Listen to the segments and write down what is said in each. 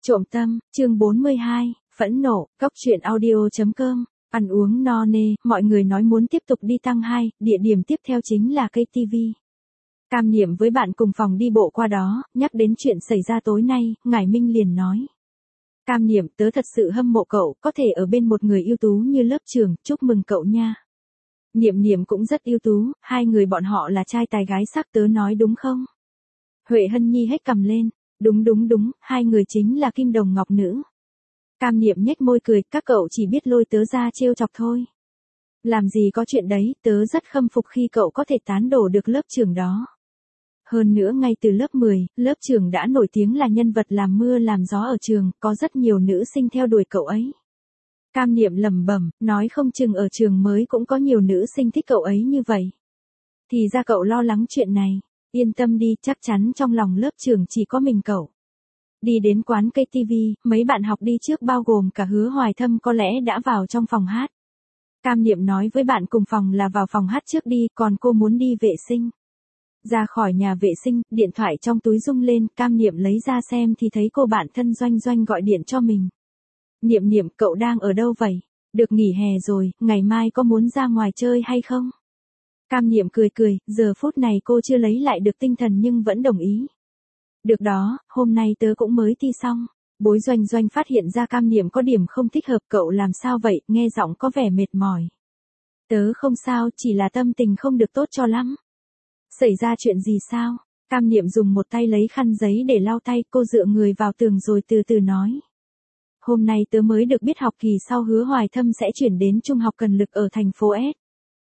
Trộm tâm, chương 42, phẫn nộ, Cóc truyện audio.com, ăn uống no nê, mọi người nói muốn tiếp tục đi tăng 2, địa điểm tiếp theo chính là cây TV. Cam Niệm với bạn cùng phòng đi bộ qua đó, nhắc đến chuyện xảy ra tối nay, Ngải Minh liền nói. Cam Niệm, tớ thật sự hâm mộ cậu, có thể ở bên một người ưu tú như lớp trưởng, chúc mừng cậu nha. Niệm Niệm cũng rất ưu tú, hai người bọn họ là trai tài gái sắc, tớ nói đúng không? Huệ Hân Nhi hét cằm lên. Đúng, hai người chính là kim đồng ngọc nữ. Cam Niệm nhếch môi cười, các cậu chỉ biết lôi tớ ra trêu chọc thôi. Làm gì có chuyện đấy, tớ rất khâm phục khi cậu có thể tán đổ được lớp trưởng đó. Hơn nữa ngay từ lớp 10, lớp trưởng đã nổi tiếng là nhân vật làm mưa làm gió ở trường, có rất nhiều nữ sinh theo đuổi cậu ấy. Cam Niệm lẩm bẩm, nói không chừng ở trường mới cũng có nhiều nữ sinh thích cậu ấy như vậy. Thì ra cậu lo lắng chuyện này. Yên tâm đi, chắc chắn trong lòng lớp trưởng chỉ có mình cậu. Đi đến quán cây TV, mấy bạn học đi trước bao gồm cả Hứa Hoài Thâm có lẽ đã vào trong phòng hát. Cam Niệm nói với bạn cùng phòng là vào phòng hát trước đi, còn cô muốn đi vệ sinh. Ra khỏi nhà vệ sinh, điện thoại trong túi rung lên, Cam Niệm lấy ra xem thì thấy cô bạn thân Doanh gọi điện cho mình. Niệm, cậu đang ở đâu vậy? Được nghỉ hè rồi, ngày mai có muốn ra ngoài chơi hay không? Cam Niệm cười, giờ phút này cô chưa lấy lại được tinh thần nhưng vẫn đồng ý. Được đó, hôm nay tớ cũng mới thi xong. Bối Doanh phát hiện ra Cam Niệm có điểm không thích hợp, cậu làm sao vậy, nghe giọng có vẻ mệt mỏi. Tớ không sao, chỉ là tâm tình không được tốt cho lắm. Xảy ra chuyện gì sao? Cam Niệm dùng một tay lấy khăn giấy để lau tay, cô dựa người vào tường rồi từ từ nói. Hôm nay tớ mới được biết học kỳ sau Hứa Hoài Thâm sẽ chuyển đến trung học Cần Lực ở thành phố S.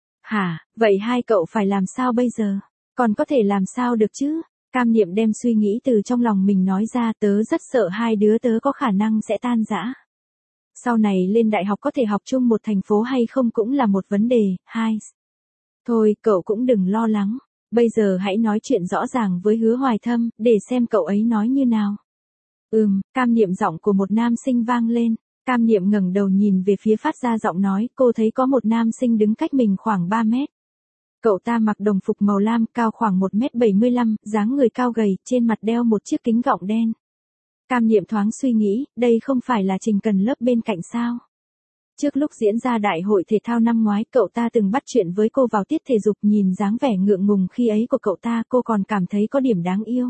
Hả, vậy hai cậu phải làm sao bây giờ? Còn có thể làm sao được chứ? Cam Niệm đem suy nghĩ từ trong lòng mình nói ra, tớ rất sợ hai đứa tớ có khả năng sẽ tan rã. Sau này lên đại học có thể học chung một thành phố hay không cũng là một vấn đề. Thôi, cậu cũng đừng lo lắng. Bây giờ hãy nói chuyện rõ ràng với Hứa Hoài Thâm, để xem cậu ấy nói như nào. Cam Niệm, giọng của một nam sinh vang lên. Cam Niệm ngẩng đầu nhìn về phía phát ra giọng nói, cô thấy có một nam sinh đứng cách mình khoảng 3 mét. Cậu ta mặc đồng phục màu lam, cao khoảng 1m75, dáng người cao gầy, trên mặt đeo một chiếc kính gọng đen. Cam Niệm thoáng suy nghĩ, đây không phải là Trình Cần lớp bên cạnh sao? Trước lúc diễn ra đại hội thể thao năm ngoái, cậu ta từng bắt chuyện với cô vào tiết thể dục, nhìn dáng vẻ ngượng ngùng khi ấy của cậu ta, cô còn cảm thấy có điểm đáng yêu.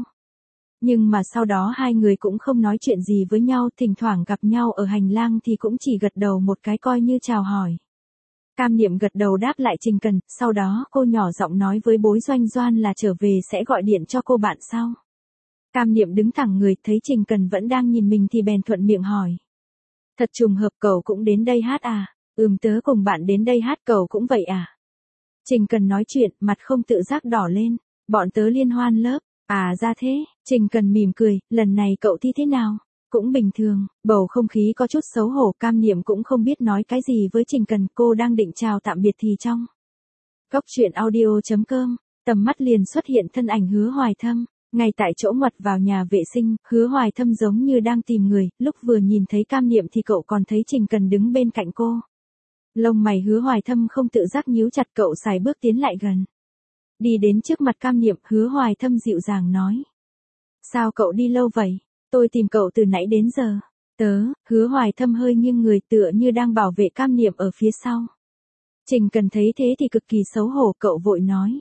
Nhưng mà sau đó hai người cũng không nói chuyện gì với nhau, thỉnh thoảng gặp nhau ở hành lang thì cũng chỉ gật đầu một cái coi như chào hỏi. Cam Niệm gật đầu đáp lại Trình Cần, sau đó cô nhỏ giọng nói với Bối Doanh là trở về sẽ gọi điện cho cô bạn sau. Cam Niệm đứng thẳng người, thấy Trình Cần vẫn đang nhìn mình thì bèn thuận miệng hỏi. Thật trùng hợp, cậu cũng đến đây hát à? Tớ cùng bạn đến đây hát, cậu cũng vậy à? Trình Cần nói chuyện, mặt không tự giác đỏ lên. Bọn tớ liên hoan lớp. À ra thế, Trình Cần mỉm cười, lần này cậu thi thế nào? Cũng bình thường, bầu không khí có chút xấu hổ, Cam Niệm cũng không biết nói cái gì với Trình Cần, cô đang định chào tạm biệt thì trong Cóc truyện audio.com, tầm mắt liền xuất hiện thân ảnh Hứa Hoài Thâm, ngay tại chỗ ngoặt vào nhà vệ sinh, Hứa Hoài Thâm giống như đang tìm người, lúc vừa nhìn thấy Cam Niệm thì cậu còn thấy Trình Cần đứng bên cạnh cô. Lông mày Hứa Hoài Thâm không tự giác nhíu chặt, cậu sải bước tiến lại gần. Đi đến trước mặt Cam Niệm, Hứa Hoài Thâm dịu dàng nói. Sao cậu đi lâu vậy? Tôi tìm cậu từ nãy đến giờ. Hứa Hoài Thâm hơi nghiêng người tựa như đang bảo vệ Cam Niệm ở phía sau. Trình Cần thấy thế thì cực kỳ xấu hổ, cậu vội nói.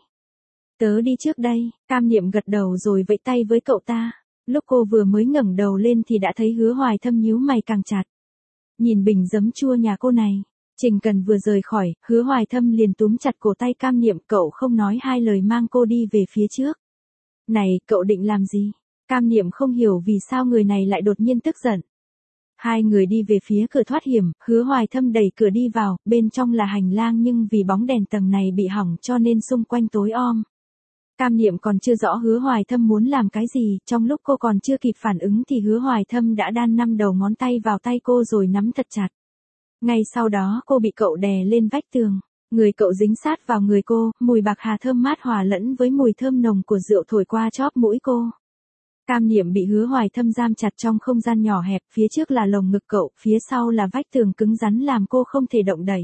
Tớ đi trước đây, Cam Niệm gật đầu rồi vẫy tay với cậu ta. Lúc cô vừa mới ngẩng đầu lên thì đã thấy Hứa Hoài Thâm nhíu mày càng chặt. Nhìn bình giấm chua nhà cô này. Trình Cần vừa rời khỏi, Hứa Hoài Thâm liền túm chặt cổ tay Cam Niệm, cậu không nói hai lời mang cô đi về phía trước. Này, cậu định làm gì? Cam Niệm không hiểu vì sao người này lại đột nhiên tức giận. Hai người đi về phía cửa thoát hiểm, Hứa Hoài Thâm đẩy cửa đi vào, bên trong là hành lang nhưng vì bóng đèn tầng này bị hỏng cho nên xung quanh tối om. Cam Niệm còn chưa rõ Hứa Hoài Thâm muốn làm cái gì, trong lúc cô còn chưa kịp phản ứng thì Hứa Hoài Thâm đã đan 5 đầu ngón tay vào tay cô rồi nắm thật chặt. Ngay sau đó cô bị cậu đè lên vách tường, người cậu dính sát vào người cô, mùi bạc hà thơm mát hòa lẫn với mùi thơm nồng của rượu thổi qua chóp mũi cô. Cam Niệm bị Hứa Hoài Thâm giam chặt trong không gian nhỏ hẹp, phía trước là lồng ngực cậu, phía sau là vách tường cứng rắn làm cô không thể động đậy.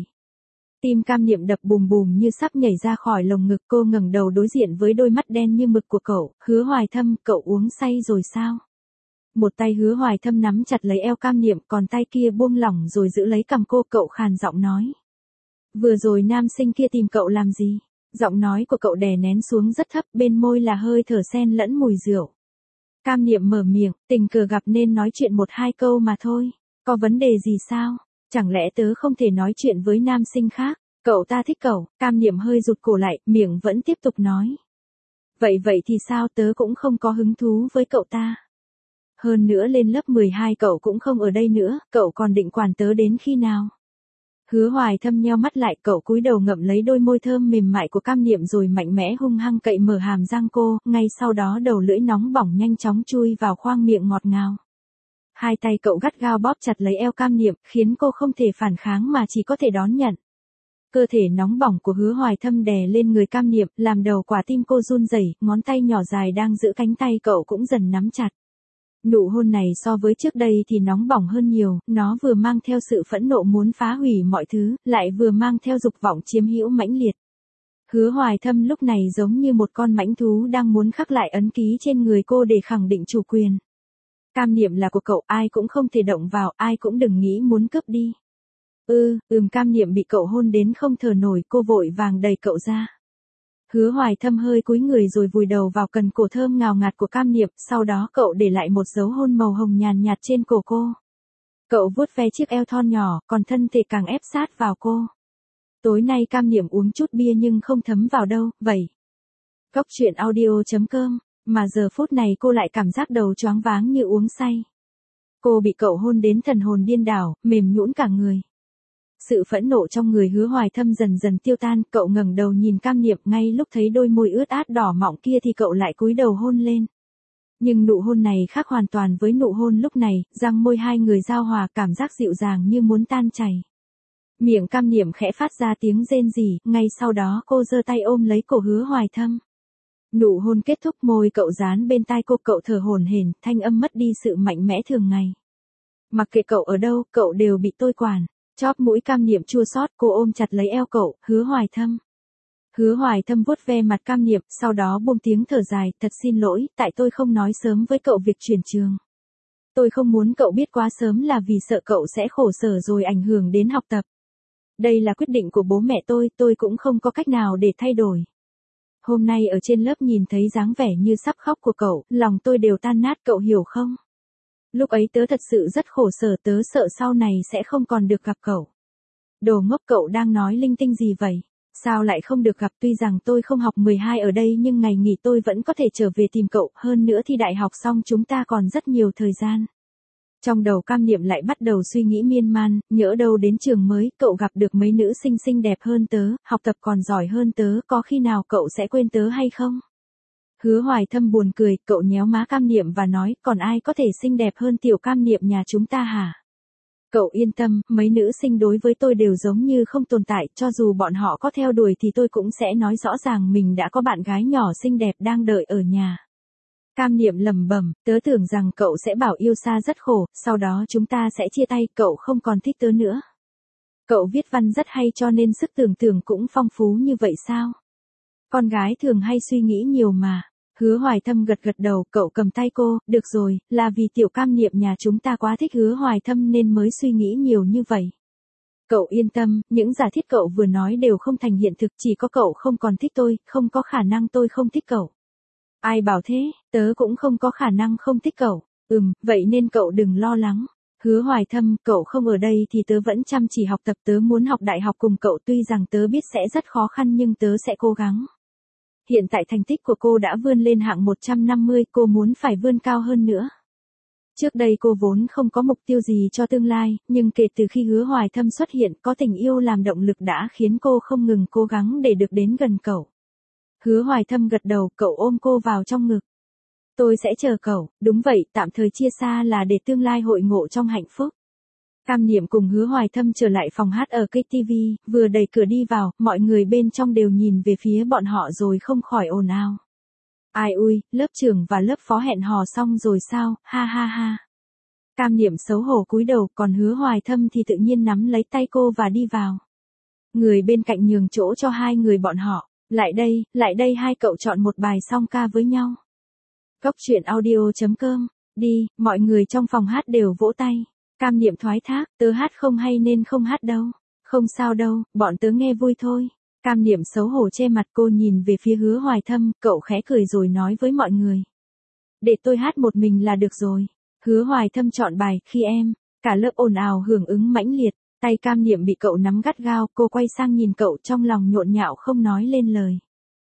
Tim Cam Niệm đập bùm bùm như sắp nhảy ra khỏi lồng ngực, cô ngẩng đầu đối diện với đôi mắt đen như mực của cậu. Hứa Hoài Thâm, cậu uống say rồi sao? Một tay Hứa Hoài Thâm nắm chặt lấy eo Cam Niệm, còn tay kia buông lỏng rồi giữ lấy cằm cô. Cậu khàn giọng nói. Vừa rồi nam sinh kia tìm cậu làm gì? Giọng nói của cậu đè nén xuống rất thấp, bên môi là hơi thở xen lẫn mùi rượu. Cam Niệm mở miệng, tình cờ gặp nên nói chuyện một hai câu mà thôi. Có vấn đề gì sao? Chẳng lẽ tớ không thể nói chuyện với nam sinh khác? Cậu ta thích cậu. Cam Niệm hơi rụt cổ lại, miệng vẫn tiếp tục nói. Vậy thì sao, tớ cũng không có hứng thú với cậu ta. Hơn nữa lên lớp 12 cậu cũng không ở đây nữa, cậu còn định quản tớ đến khi nào? Hứa Hoài Thâm nheo mắt lại, cậu cúi đầu ngậm lấy đôi môi thơm mềm mại của Cam Niệm rồi mạnh mẽ hung hăng cậy mở hàm răng cô, ngay sau đó đầu lưỡi nóng bỏng nhanh chóng chui vào khoang miệng ngọt ngào. Hai tay cậu gắt gao bóp chặt lấy eo Cam Niệm, khiến cô không thể phản kháng mà chỉ có thể đón nhận. Cơ thể nóng bỏng của Hứa Hoài Thâm đè lên người Cam Niệm, làm đầu quả tim cô run rẩy, ngón tay nhỏ dài đang giữ cánh tay cậu cũng dần nắm chặt. Nụ hôn này so với trước đây thì nóng bỏng hơn nhiều, nó vừa mang theo sự phẫn nộ muốn phá hủy mọi thứ, lại vừa mang theo dục vọng chiếm hữu mãnh liệt. Hứa Hoài Thâm lúc này giống như một con mãnh thú đang muốn khắc lại ấn ký trên người cô để khẳng định chủ quyền. Cam Niệm là của cậu, ai cũng không thể động vào, ai cũng đừng nghĩ muốn cướp đi. Cam Niệm bị cậu hôn đến không thở nổi, cô vội vàng đẩy cậu ra. Hứa Hoài Thâm hơi cúi người rồi vùi đầu vào cần cổ thơm ngào ngạt của Cam Niệm, sau đó cậu để lại một dấu hôn màu hồng nhàn nhạt trên cổ cô. Cậu vuốt ve chiếc eo thon nhỏ, còn thân thể càng ép sát vào cô. Tối nay Cam Niệm uống chút bia nhưng không thấm vào đâu, vậy. Cốc truyện audio.com, mà giờ phút này cô lại cảm giác đầu choáng váng như uống say. Cô bị cậu hôn đến thần hồn điên đảo, mềm nhũn cả người. Sự phẫn nộ trong người Hứa Hoài Thâm dần dần tiêu tan, cậu ngẩng đầu nhìn Cam Niệm, ngay lúc thấy đôi môi ướt át đỏ mọng kia thì cậu lại cúi đầu hôn lên. Nhưng nụ hôn này khác hoàn toàn với nụ hôn lúc này, răng môi hai người giao hòa, cảm giác dịu dàng như muốn tan chảy. Miệng Cam Niệm khẽ phát ra tiếng rên rỉ, ngay sau đó cô giơ tay ôm lấy cổ Hứa Hoài Thâm. Nụ hôn kết thúc, môi cậu dán bên tai cô, cậu thở hổn hển, thanh âm mất đi sự mạnh mẽ thường ngày. Mặc kệ cậu ở đâu, cậu đều bị tôi quản. Chóp mũi Cam Niệm chua xót, cô ôm chặt lấy eo cậu, Hứa Hoài Thâm. Hứa Hoài Thâm vuốt ve mặt Cam Niệm, sau đó buông tiếng thở dài, thật xin lỗi, tại tôi không nói sớm với cậu việc chuyển trường. Tôi không muốn cậu biết quá sớm là vì sợ cậu sẽ khổ sở rồi ảnh hưởng đến học tập. Đây là quyết định của bố mẹ tôi cũng không có cách nào để thay đổi. Hôm nay ở trên lớp nhìn thấy dáng vẻ như sắp khóc của cậu, lòng tôi đều tan nát, cậu hiểu không? Lúc ấy tớ thật sự rất khổ sở, tớ sợ sau này sẽ không còn được gặp cậu. Đồ ngốc, cậu đang nói linh tinh gì vậy? Sao lại không được gặp? Tuy rằng tôi không học 12 ở đây nhưng ngày nghỉ tôi vẫn có thể trở về tìm cậu, hơn nữa thi đại học xong chúng ta còn rất nhiều thời gian. Trong đầu Cam Niệm lại bắt đầu suy nghĩ miên man, nhỡ đâu đến trường mới, cậu gặp được mấy nữ sinh xinh đẹp hơn tớ, học tập còn giỏi hơn tớ, có khi nào cậu sẽ quên tớ hay không? Hứa Hoài Thâm buồn cười, cậu nhéo má Cam Niệm và nói, còn ai có thể xinh đẹp hơn tiểu Cam Niệm nhà chúng ta hả? Cậu yên tâm, mấy nữ sinh đối với tôi đều giống như không tồn tại, cho dù bọn họ có theo đuổi thì tôi cũng sẽ nói rõ ràng mình đã có bạn gái nhỏ xinh đẹp đang đợi ở nhà. Cam Niệm lẩm bẩm, tớ tưởng rằng cậu sẽ bảo yêu xa rất khổ, sau đó chúng ta sẽ chia tay, cậu không còn thích tớ nữa. Cậu viết văn rất hay cho nên sức tưởng tượng cũng phong phú như vậy sao? Con gái thường hay suy nghĩ nhiều mà. Hứa Hoài Thâm gật gật đầu, cậu cầm tay cô, được rồi, là vì tiểu Cam Niệm nhà chúng ta quá thích Hứa Hoài Thâm nên mới suy nghĩ nhiều như vậy. Cậu yên tâm, những giả thiết cậu vừa nói đều không thành hiện thực, chỉ có cậu không còn thích tôi, không có khả năng tôi không thích cậu. Ai bảo thế, tớ cũng không có khả năng không thích cậu. Vậy nên cậu đừng lo lắng. Hứa Hoài Thâm, cậu không ở đây thì tớ vẫn chăm chỉ học tập, tớ muốn học đại học cùng cậu, tuy rằng tớ biết sẽ rất khó khăn nhưng tớ sẽ cố gắng. Hiện tại thành tích của cô đã vươn lên hạng 150, cô muốn phải vươn cao hơn nữa. Trước đây cô vốn không có mục tiêu gì cho tương lai, nhưng kể từ khi Hứa Hoài Thâm xuất hiện, có tình yêu làm động lực đã khiến cô không ngừng cố gắng để được đến gần cậu. Hứa Hoài Thâm gật đầu, cậu ôm cô vào trong ngực. Tôi sẽ chờ cậu, đúng vậy, tạm thời chia xa là để tương lai hội ngộ trong hạnh phúc. Cam Niệm cùng Hứa Hoài Thâm trở lại phòng hát ở KTV, vừa đẩy cửa đi vào, mọi người bên trong đều nhìn về phía bọn họ rồi không khỏi ồn ào. Ai ui, lớp trưởng và lớp phó hẹn hò xong rồi sao, ha ha ha. Cam Niệm xấu hổ cúi đầu, còn Hứa Hoài Thâm thì tự nhiên nắm lấy tay cô và đi vào. Người bên cạnh nhường chỗ cho hai người bọn họ, lại đây hai cậu chọn một bài song ca với nhau. Cốc truyện audio.com Đi, mọi người trong phòng hát đều vỗ tay. Cam Niệm thoái thác, tớ hát không hay nên không hát đâu. Không sao đâu, bọn tớ nghe vui thôi. Cam Niệm xấu hổ che mặt, cô nhìn về phía Hứa Hoài Thâm, cậu khẽ cười rồi nói với mọi người. Để tôi hát một mình là được rồi. Hứa Hoài Thâm chọn bài Khi Em. Cả lớp ồn ào hưởng ứng mãnh liệt. Tay Cam Niệm bị cậu nắm gắt gao, cô quay sang nhìn cậu trong lòng nhộn nhạo không nói lên lời.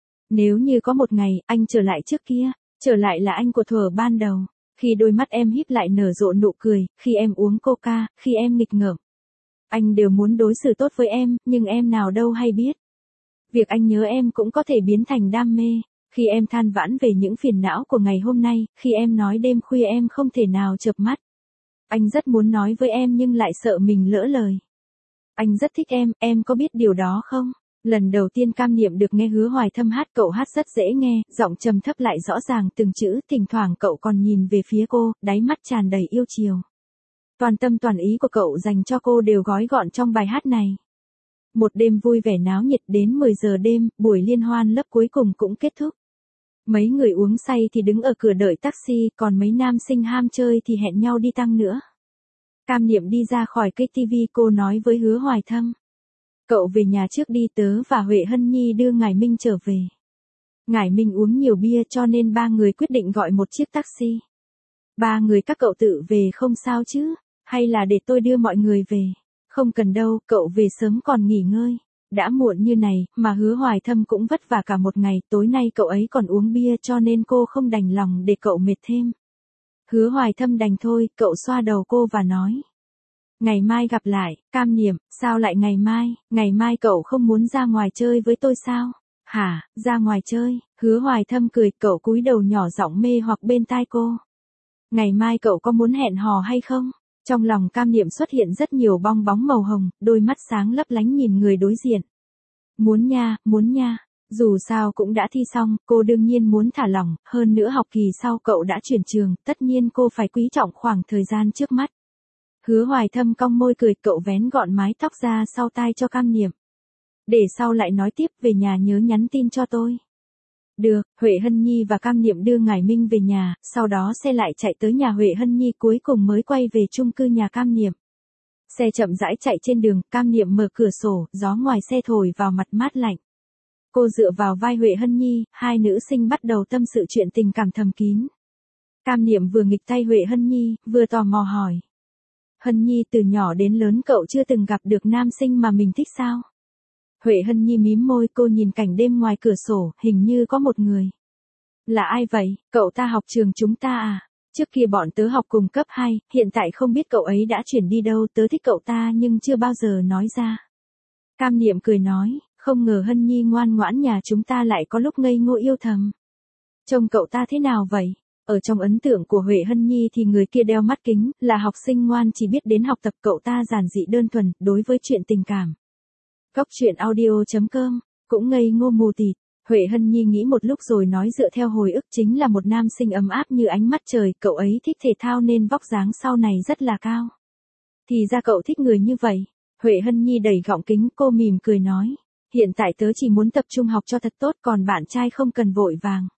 Nếu như có một ngày, anh trở lại trước kia, trở lại là anh của thuở ban đầu. Khi đôi mắt em híp lại nở rộ nụ cười, khi em uống coca, khi em nghịch ngợm. Anh đều muốn đối xử tốt với em, nhưng em nào đâu hay biết. Việc anh nhớ em cũng có thể biến thành đam mê. Khi em than vãn về những phiền não của ngày hôm nay, khi em nói đêm khuya em không thể nào chợp mắt. Anh rất muốn nói với em nhưng lại sợ mình lỡ lời. Anh rất thích em có biết điều đó không? Lần đầu tiên Cam Niệm được nghe Hứa Hoài Thâm hát, cậu hát rất dễ nghe, giọng trầm thấp lại rõ ràng từng chữ, thỉnh thoảng cậu còn nhìn về phía cô, đáy mắt tràn đầy yêu chiều. Toàn tâm toàn ý của cậu dành cho cô đều gói gọn trong bài hát này. Một đêm vui vẻ náo nhiệt đến 10 giờ đêm, buổi liên hoan lớp cuối cùng cũng kết thúc. Mấy người uống say thì đứng ở cửa đợi taxi, còn mấy nam sinh ham chơi thì hẹn nhau đi tăng nữa. Cam Niệm đi ra khỏi cái tivi, cô nói với Hứa Hoài Thâm. Cậu về nhà trước đi, tớ và Huệ Hân Nhi đưa Ngải Minh trở về. Ngải Minh uống nhiều bia cho nên ba người quyết định gọi một chiếc taxi. Ba người các cậu tự về không sao chứ, hay là để tôi đưa mọi người về? Không cần đâu, cậu về sớm còn nghỉ ngơi. Đã muộn như này, mà Hứa Hoài Thâm cũng vất vả cả một ngày, tối nay cậu ấy còn uống bia cho nên cô không đành lòng để cậu mệt thêm. Hứa Hoài Thâm đành thôi, cậu xoa đầu cô và nói. Ngày mai gặp lại. Cam Niệm, sao lại ngày mai cậu không muốn ra ngoài chơi với tôi sao? Hả, ra ngoài chơi? Hứa Hoài Thâm cười, cậu cúi đầu nhỏ giọng mê hoặc bên tai cô. Ngày mai cậu có muốn hẹn hò hay không? Trong lòng Cam Niệm xuất hiện rất nhiều bong bóng màu hồng, đôi mắt sáng lấp lánh nhìn người đối diện. Muốn nha. Dù sao cũng đã thi xong, cô đương nhiên muốn thả lỏng, hơn nữa học kỳ sau cậu đã chuyển trường, tất nhiên cô phải quý trọng khoảng thời gian trước mắt. Hứa Hoài Thâm cong môi cười, cậu vén gọn mái tóc ra sau tai cho Cam Niệm. Để sau lại nói tiếp, về nhà nhớ nhắn tin cho tôi. Được, Huệ Hân Nhi và Cam Niệm đưa Ngải Minh về nhà, sau đó xe lại chạy tới nhà Huệ Hân Nhi, cuối cùng mới quay về chung cư nhà Cam Niệm. Xe chậm rãi chạy trên đường, Cam Niệm mở cửa sổ, gió ngoài xe thổi vào mặt mát lạnh. Cô dựa vào vai Huệ Hân Nhi, hai nữ sinh bắt đầu tâm sự chuyện tình cảm thầm kín. Cam Niệm vừa nghịch tay Huệ Hân Nhi, vừa tò mò hỏi. Hân Nhi, từ nhỏ đến lớn cậu chưa từng gặp được nam sinh mà mình thích sao? Huệ Hân Nhi mím môi, cô nhìn cảnh đêm ngoài cửa sổ, hình như có một người. Là ai vậy? Cậu ta học trường chúng ta à? Trước kia bọn tớ học cùng cấp 2, hiện tại không biết cậu ấy đã chuyển đi đâu, tớ thích cậu ta nhưng chưa bao giờ nói ra. Cam Niệm cười nói, không ngờ Hân Nhi ngoan ngoãn nhà chúng ta lại có lúc ngây ngô yêu thầm. Trông cậu ta thế nào vậy? Ở trong ấn tượng của Huệ Hân Nhi thì người kia đeo mắt kính, là học sinh ngoan chỉ biết đến học tập, cậu ta giản dị đơn thuần, đối với chuyện tình cảm. Góc truyện audio.com, cũng ngây ngô mù tịt. Huệ Hân Nhi nghĩ một lúc rồi nói, dựa theo hồi ức chính là một nam sinh ấm áp như ánh mắt trời, cậu ấy thích thể thao nên vóc dáng sau này rất là cao. Thì ra cậu thích người như vậy. Huệ Hân Nhi đẩy gọng kính, cô mỉm cười nói, hiện tại tớ chỉ muốn tập trung học cho thật tốt, còn bạn trai không cần vội vàng.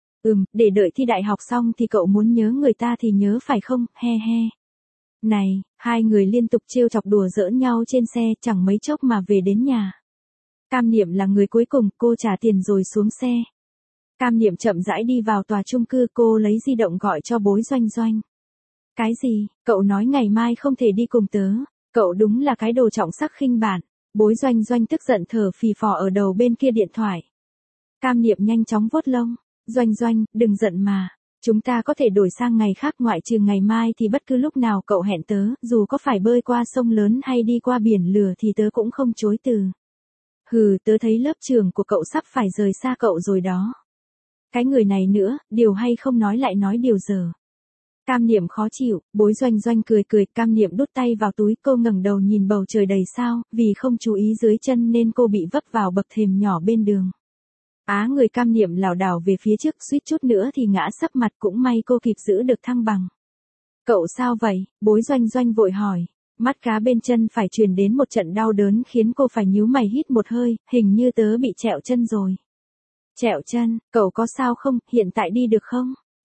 Để đợi thi đại học xong thì cậu muốn nhớ người ta thì nhớ phải không, he he. Này, hai người liên tục trêu chọc đùa giỡn nhau trên xe, chẳng mấy chốc mà về đến nhà. Cam Niệm là người cuối cùng, cô trả tiền rồi xuống xe. Cam Niệm chậm rãi đi vào tòa chung cư, cô lấy di động gọi cho Bối Doanh Doanh. Cái gì, cậu nói ngày mai không thể đi cùng tớ, cậu đúng là cái đồ trọng sắc khinh bản. Bối Doanh Doanh tức giận thở phì phò ở đầu bên kia điện thoại. Cam Niệm nhanh chóng vuốt lông. Doanh Doanh, đừng giận mà. Chúng ta có thể đổi sang ngày khác, ngoại trừ ngày mai thì bất cứ lúc nào cậu hẹn tớ, dù có phải bơi qua sông lớn hay đi qua biển lửa thì tớ cũng không chối từ. Hừ, tớ thấy lớp trường của cậu sắp phải rời xa cậu rồi đó. Cái người này nữa, điều hay không nói lại nói điều dở. Cam Niệm khó chịu, Bối Doanh Doanh cười cười, Cam Niệm đút tay vào túi, cô ngẩng đầu nhìn bầu trời đầy sao, vì không chú ý dưới chân nên cô bị vấp vào bậc thềm nhỏ bên đường. Người Cam Niệm lảo đảo về phía trước, suýt chút nữa thì ngã sấp mặt, cũng may cô kịp giữ được thăng bằng. Cậu sao vậy? Bối Doanh Doanh vội hỏi. Mắt cá bên chân phải truyền đến một trận đau đớn khiến cô phải nhíu mày hít một hơi, hình như tớ bị trẹo chân rồi. Trẹo chân, cậu có sao không, hiện tại đi được không?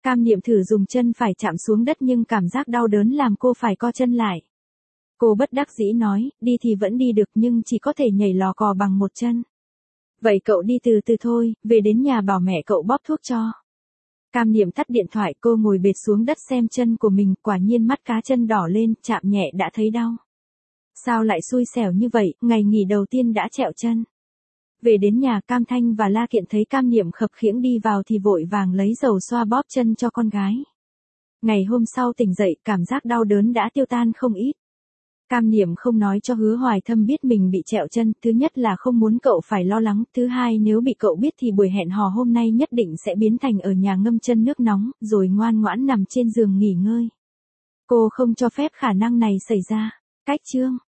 Cam Niệm thử dùng chân phải chạm xuống đất nhưng cảm giác đau đớn làm cô phải co chân lại. Cô bất đắc dĩ nói, đi thì vẫn đi được nhưng chỉ có thể nhảy lò cò bằng một chân. Vậy cậu đi từ từ thôi, về đến nhà bảo mẹ cậu bóp thuốc cho. Cam Niệm tắt điện thoại, cô ngồi bệt xuống đất xem chân của mình, quả nhiên mắt cá chân đỏ lên, chạm nhẹ đã thấy đau. Sao lại xui xẻo như vậy, ngày nghỉ đầu tiên đã trẹo chân. Về đến nhà, Cam Thanh và La Kiện thấy Cam Niệm khập khiễng đi vào thì vội vàng lấy dầu xoa bóp chân cho con gái. Ngày hôm sau tỉnh dậy, cảm giác đau đớn đã tiêu tan không ít. Cam Niệm không nói cho Hứa Hoài Thâm biết mình bị trẹo chân, thứ nhất là không muốn cậu phải lo lắng, thứ hai nếu bị cậu biết thì buổi hẹn hò hôm nay nhất định sẽ biến thành ở nhà ngâm chân nước nóng, rồi ngoan ngoãn nằm trên giường nghỉ ngơi. Cô không cho phép khả năng này xảy ra. Cách chương